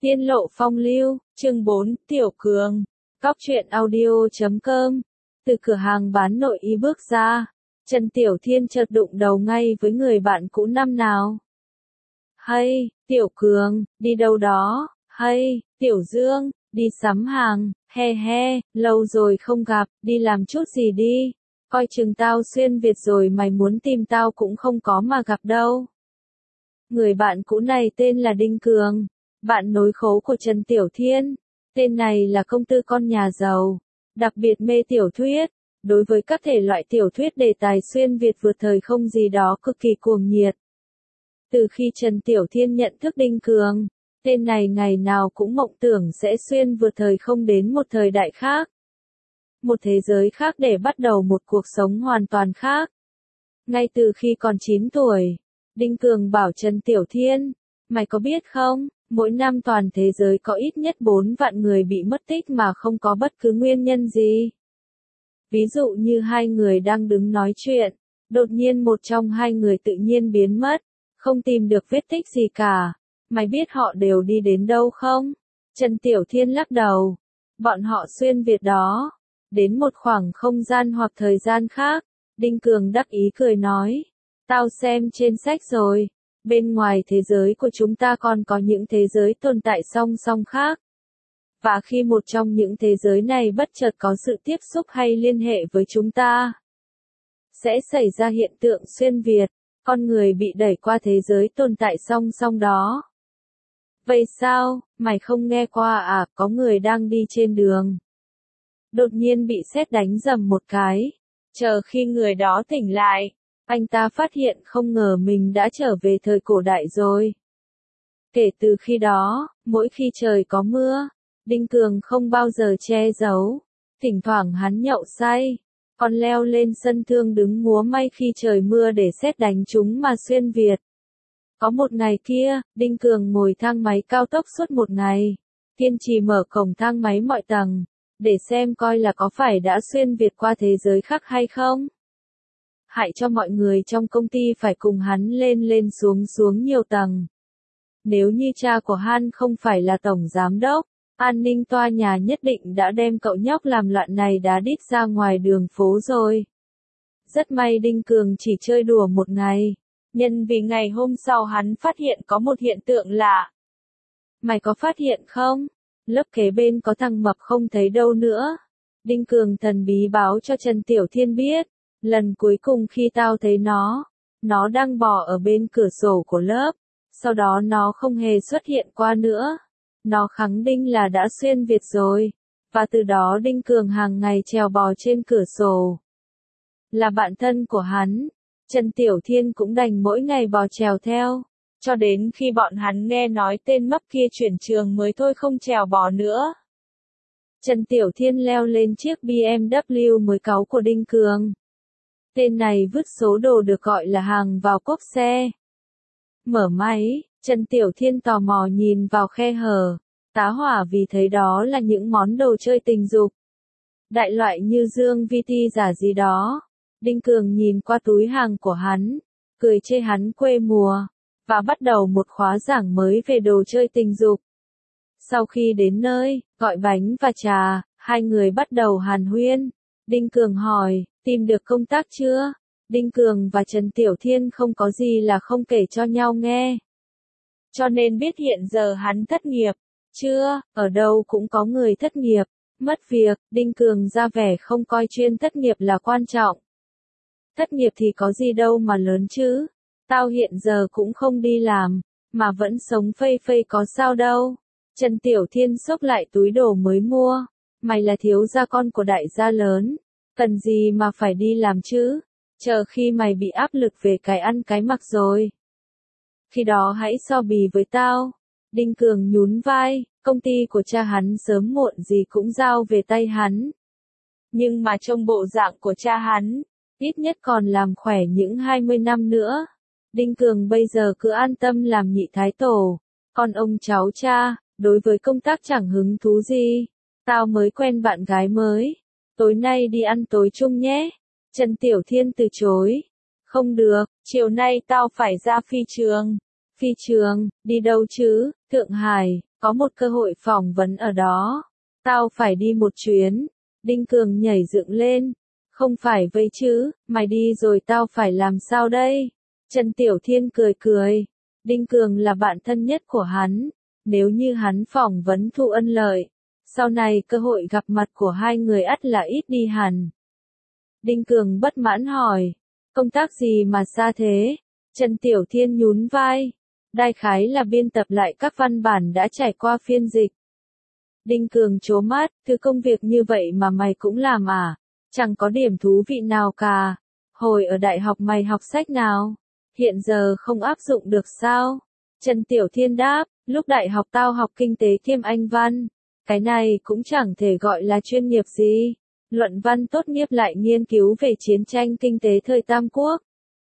Tiên lộ phong lưu, chương 4, Tiểu Cường. Cóc truyện audio.com. Từ cửa hàng bán nội y bước ra, Trần Tiểu Thiên chợt đụng đầu ngay với người bạn cũ năm nào. Hay, Tiểu Cường, đi đâu đó? Hay, Tiểu Dương, đi sắm hàng, he he, lâu rồi không gặp, đi làm chút gì đi. Coi chừng tao xuyên Việt rồi mày muốn tìm tao cũng không có mà gặp đâu. Người bạn cũ này tên là Đinh Cường, bạn nối khố của Trần Tiểu Thiên. Tên này là công tử con nhà giàu, đặc biệt mê tiểu thuyết. Đối với các thể loại tiểu thuyết đề tài xuyên Việt vượt thời không gì đó cực kỳ cuồng nhiệt. Từ khi Trần Tiểu Thiên nhận thức Đinh Cường, tên này ngày nào cũng mộng tưởng sẽ xuyên vượt thời không đến một thời đại khác. Một thế giới khác để bắt đầu một cuộc sống hoàn toàn khác. Ngay từ khi còn 9 tuổi, Đinh Cường bảo Trần Tiểu Thiên, mày có biết không, mỗi năm toàn thế giới có ít nhất 4 vạn người bị mất tích mà không có bất cứ nguyên nhân gì. Ví dụ như hai người đang đứng nói chuyện, đột nhiên một trong hai người tự nhiên biến mất, không tìm được vết tích gì cả. Mày biết họ đều đi đến đâu không? Trần Tiểu Thiên lắc đầu. Bọn họ xuyên Việt đó, đến một khoảng không gian hoặc thời gian khác. Đinh Cường đắc ý cười nói, tao xem trên sách rồi, bên ngoài thế giới của chúng ta còn có những thế giới tồn tại song song khác. Và khi một trong những thế giới này bất chợt có sự tiếp xúc hay liên hệ với chúng ta, sẽ xảy ra hiện tượng xuyên Việt, con người bị đẩy qua thế giới tồn tại song song đó. Vậy sao, mày không nghe qua à, có người đang đi trên đường, đột nhiên bị sét đánh rầm một cái, chờ khi người đó tỉnh lại, anh ta phát hiện không ngờ mình đã trở về thời cổ đại rồi. Kể từ khi đó, mỗi khi trời có mưa, Đinh Cường không bao giờ che giấu, thỉnh thoảng hắn nhậu say, còn leo lên sân thượng đứng múa may khi trời mưa để sét đánh chúng mà xuyên Việt. Có một ngày kia, Đinh Cường ngồi thang máy cao tốc suốt một ngày, kiên trì mở cổng thang máy mọi tầng, để xem coi là có phải đã xuyên Việt qua thế giới khác hay không. Hại cho mọi người trong công ty phải cùng hắn lên lên xuống xuống nhiều tầng. Nếu như cha của hắn không phải là tổng giám đốc, an ninh tòa nhà nhất định đã đem cậu nhóc làm loạn này đá đít ra ngoài đường phố rồi. Rất may Đinh Cường chỉ chơi đùa một ngày, nhân vì ngày hôm sau hắn phát hiện có một hiện tượng lạ. Mày có phát hiện không? Lớp kế bên có thằng mập không thấy đâu nữa. Đinh Cường thần bí báo cho Trần Tiểu Thiên biết, lần cuối cùng khi tao thấy nó đang bò ở bên cửa sổ của lớp, sau đó nó không hề xuất hiện qua nữa. Nó khẳng định là đã xuyên Việt rồi, và từ đó Đinh Cường hàng ngày trèo bò trên cửa sổ. Là bạn thân của hắn, Trần Tiểu Thiên cũng đành mỗi ngày bò trèo theo, cho đến khi bọn hắn nghe nói tên mấp kia chuyển trường mới thôi không trèo bò nữa. Trần Tiểu Thiên leo lên chiếc BMW mới cáu của Đinh Cường. Tên này vứt số đồ được gọi là hàng vào cốp xe. Mở máy, Trần Tiểu Thiên tò mò nhìn vào khe hở, tá hỏa vì thấy đó là những món đồ chơi tình dục. Đại loại như dương vi ti giả gì đó. Đinh Cường nhìn qua túi hàng của hắn, cười chê hắn quê mùa, và bắt đầu một khóa giảng mới về đồ chơi tình dục. Sau khi đến nơi, gọi bánh và trà, hai người bắt đầu hàn huyên. Đinh Cường hỏi, tìm được công tác chưa? Đinh Cường và Trần Tiểu Thiên không có gì là không kể cho nhau nghe. Cho nên biết hiện giờ hắn thất nghiệp. Chưa, ở đâu cũng có người thất nghiệp, mất việc. Đinh Cường ra vẻ không coi chuyện thất nghiệp là quan trọng. Thất nghiệp thì có gì đâu mà lớn chứ. Tao hiện giờ cũng không đi làm, mà vẫn sống phây phây có sao đâu. Trần Tiểu Thiên xốc lại túi đồ mới mua. Mày là thiếu gia con của đại gia lớn, cần gì mà phải đi làm chứ? Chờ khi mày bị áp lực về cái ăn cái mặc rồi, khi đó hãy so bì với tao. Đinh Cường nhún vai, công ty của cha hắn sớm muộn gì cũng giao về tay hắn. Nhưng mà trông bộ dạng của cha hắn, ít nhất còn làm khỏe những 20 năm nữa. Đinh Cường bây giờ cứ an tâm làm nhị thái tổ, còn ông cháu cha, đối với công tác chẳng hứng thú gì. Tao mới quen bạn gái mới, tối nay đi ăn tối chung nhé. Trần Tiểu Thiên từ chối. Không được, chiều nay tao phải ra phi trường. Phi trường, đi đâu chứ? Thượng Hải, Có một cơ hội phỏng vấn ở đó. Tao phải đi một chuyến. Đinh Cường nhảy dựng lên. Không phải vậy chứ, mày đi rồi tao phải làm sao đây? Trần Tiểu Thiên cười cười. Đinh Cường là bạn thân nhất của hắn. Nếu như hắn phỏng vấn Thu Ân Lợi, sau này cơ hội gặp mặt của hai người ắt là ít đi hẳn. Đinh Cường bất mãn hỏi. Công tác gì mà xa thế? Trần Tiểu Thiên nhún vai. Đại khái là biên tập lại các văn bản đã trải qua phiên dịch. Đinh Cường trố mắt, thứ công việc như vậy mà mày cũng làm à? Chẳng có điểm thú vị nào cả. Hồi ở đại học mày học sách nào? Hiện giờ không áp dụng được sao? Trần Tiểu Thiên đáp, lúc đại học tao học kinh tế kiêm Anh văn. Cái này cũng chẳng thể gọi là chuyên nghiệp gì. Luận văn tốt nghiệp lại nghiên cứu về chiến tranh kinh tế thời Tam Quốc.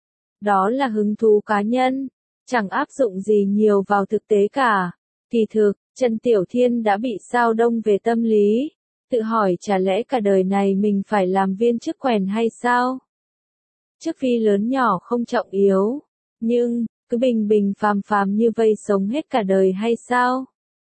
Đó là hứng thú cá nhân, chẳng áp dụng gì nhiều vào thực tế cả. Kỳ thực, Trần Tiểu Thiên đã bị sao đông về tâm lý, tự hỏi chả lẽ cả đời này mình phải làm viên chức quèn hay sao? Chức vị lớn nhỏ không trọng yếu, nhưng, cứ bình bình phàm phàm như vây sống hết cả đời hay sao?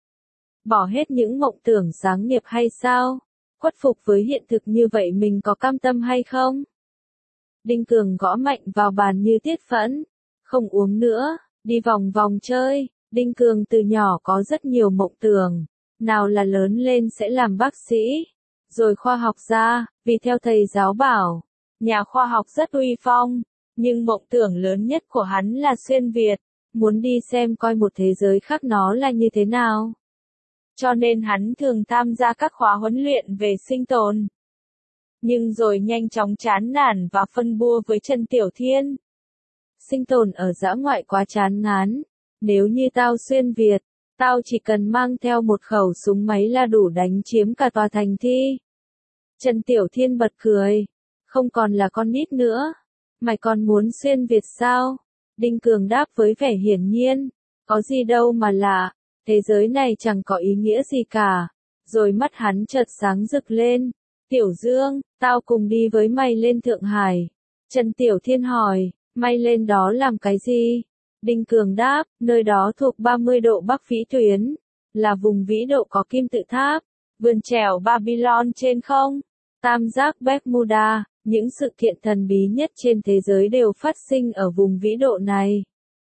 Bỏ hết những mộng tưởng sáng nghiệp hay sao? Khuất phục với hiện thực như vậy mình có cam tâm hay không? Đinh Cường gõ mạnh vào bàn như tiết phẫn. Không uống nữa, đi vòng vòng chơi. Đinh Cường từ nhỏ có rất nhiều mộng tưởng. Nào là lớn lên sẽ làm bác sĩ. Rồi khoa học gia, vì theo thầy giáo bảo. Nhà khoa học rất uy phong. Nhưng mộng tưởng lớn nhất của hắn là xuyên Việt. Muốn đi xem coi một thế giới khác nó là như thế nào. Cho nên hắn thường tham gia các khóa huấn luyện về sinh tồn. Nhưng rồi nhanh chóng chán nản và phân bua với Trần Tiểu Thiên. Sinh tồn ở dã ngoại quá chán ngán. Nếu như tao xuyên Việt, tao chỉ cần mang theo một khẩu súng máy là đủ đánh chiếm cả tòa thành thi. Trần Tiểu Thiên bật cười. Không còn là con nít nữa. Mày còn muốn xuyên Việt sao? Đinh Cường đáp với vẻ hiển nhiên. Có gì đâu mà lạ. Thế giới này chẳng có ý nghĩa gì cả. Rồi mắt hắn chợt sáng rực lên. Tiểu Dương, tao cùng đi với mày lên Thượng Hải. Trần Tiểu Thiên hỏi, mày lên đó làm cái gì? Đinh Cường đáp, nơi đó thuộc 30 độ Bắc vĩ tuyến, là vùng vĩ độ có kim tự tháp, vườn trèo Babylon trên không, tam giác Bermuda, những sự kiện thần bí nhất trên thế giới đều phát sinh ở vùng vĩ độ này.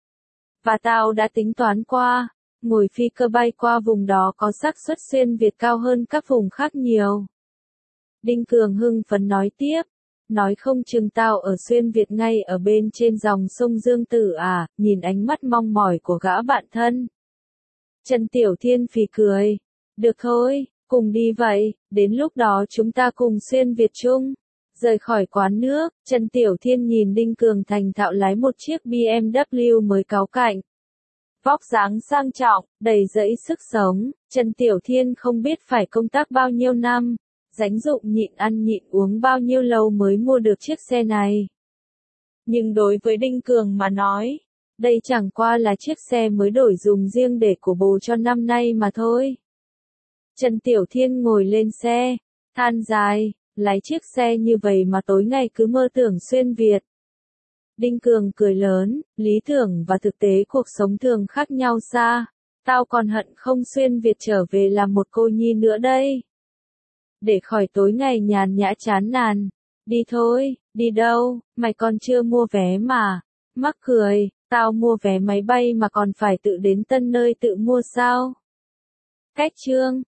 Và tao đã tính toán qua, ngồi phi cơ bay qua vùng đó có xác suất xuyên Việt cao hơn các vùng khác nhiều. Đinh Cường hưng phấn nói tiếp, nói không chừng tao ở xuyên Việt ngay ở bên trên dòng sông Dương Tử à, nhìn ánh mắt mong mỏi của gã bạn thân. Trần Tiểu Thiên phì cười, được thôi, cùng đi vậy, đến lúc đó chúng ta cùng xuyên Việt chung. Rời khỏi quán nước, Trần Tiểu Thiên nhìn Đinh Cường thành thạo lái một chiếc BMW mới cáu cạnh. Vóc dáng sang trọng, đầy dẫy sức sống, Trần Tiểu Thiên không biết phải công tác bao nhiêu năm. Dánh dụng nhịn ăn nhịn uống bao nhiêu lâu mới mua được chiếc xe này. Nhưng đối với Đinh Cường mà nói, đây chẳng qua là chiếc xe mới đổi dùng riêng để của bố cho năm nay mà thôi. Trần Tiểu Thiên ngồi lên xe, than dài, lái chiếc xe như vậy mà tối ngày cứ mơ tưởng xuyên Việt. Đinh Cường cười lớn, lý tưởng và thực tế cuộc sống thường khác nhau xa. Tao còn hận không xuyên Việt trở về làm một cô nhi nữa đây. Để khỏi tối ngày nhàn nhã chán nản. Đi thôi, đi đâu, mày còn chưa mua vé mà. Mắc cười, tao mua vé máy bay mà còn phải tự đến tân nơi tự mua sao? Cách chương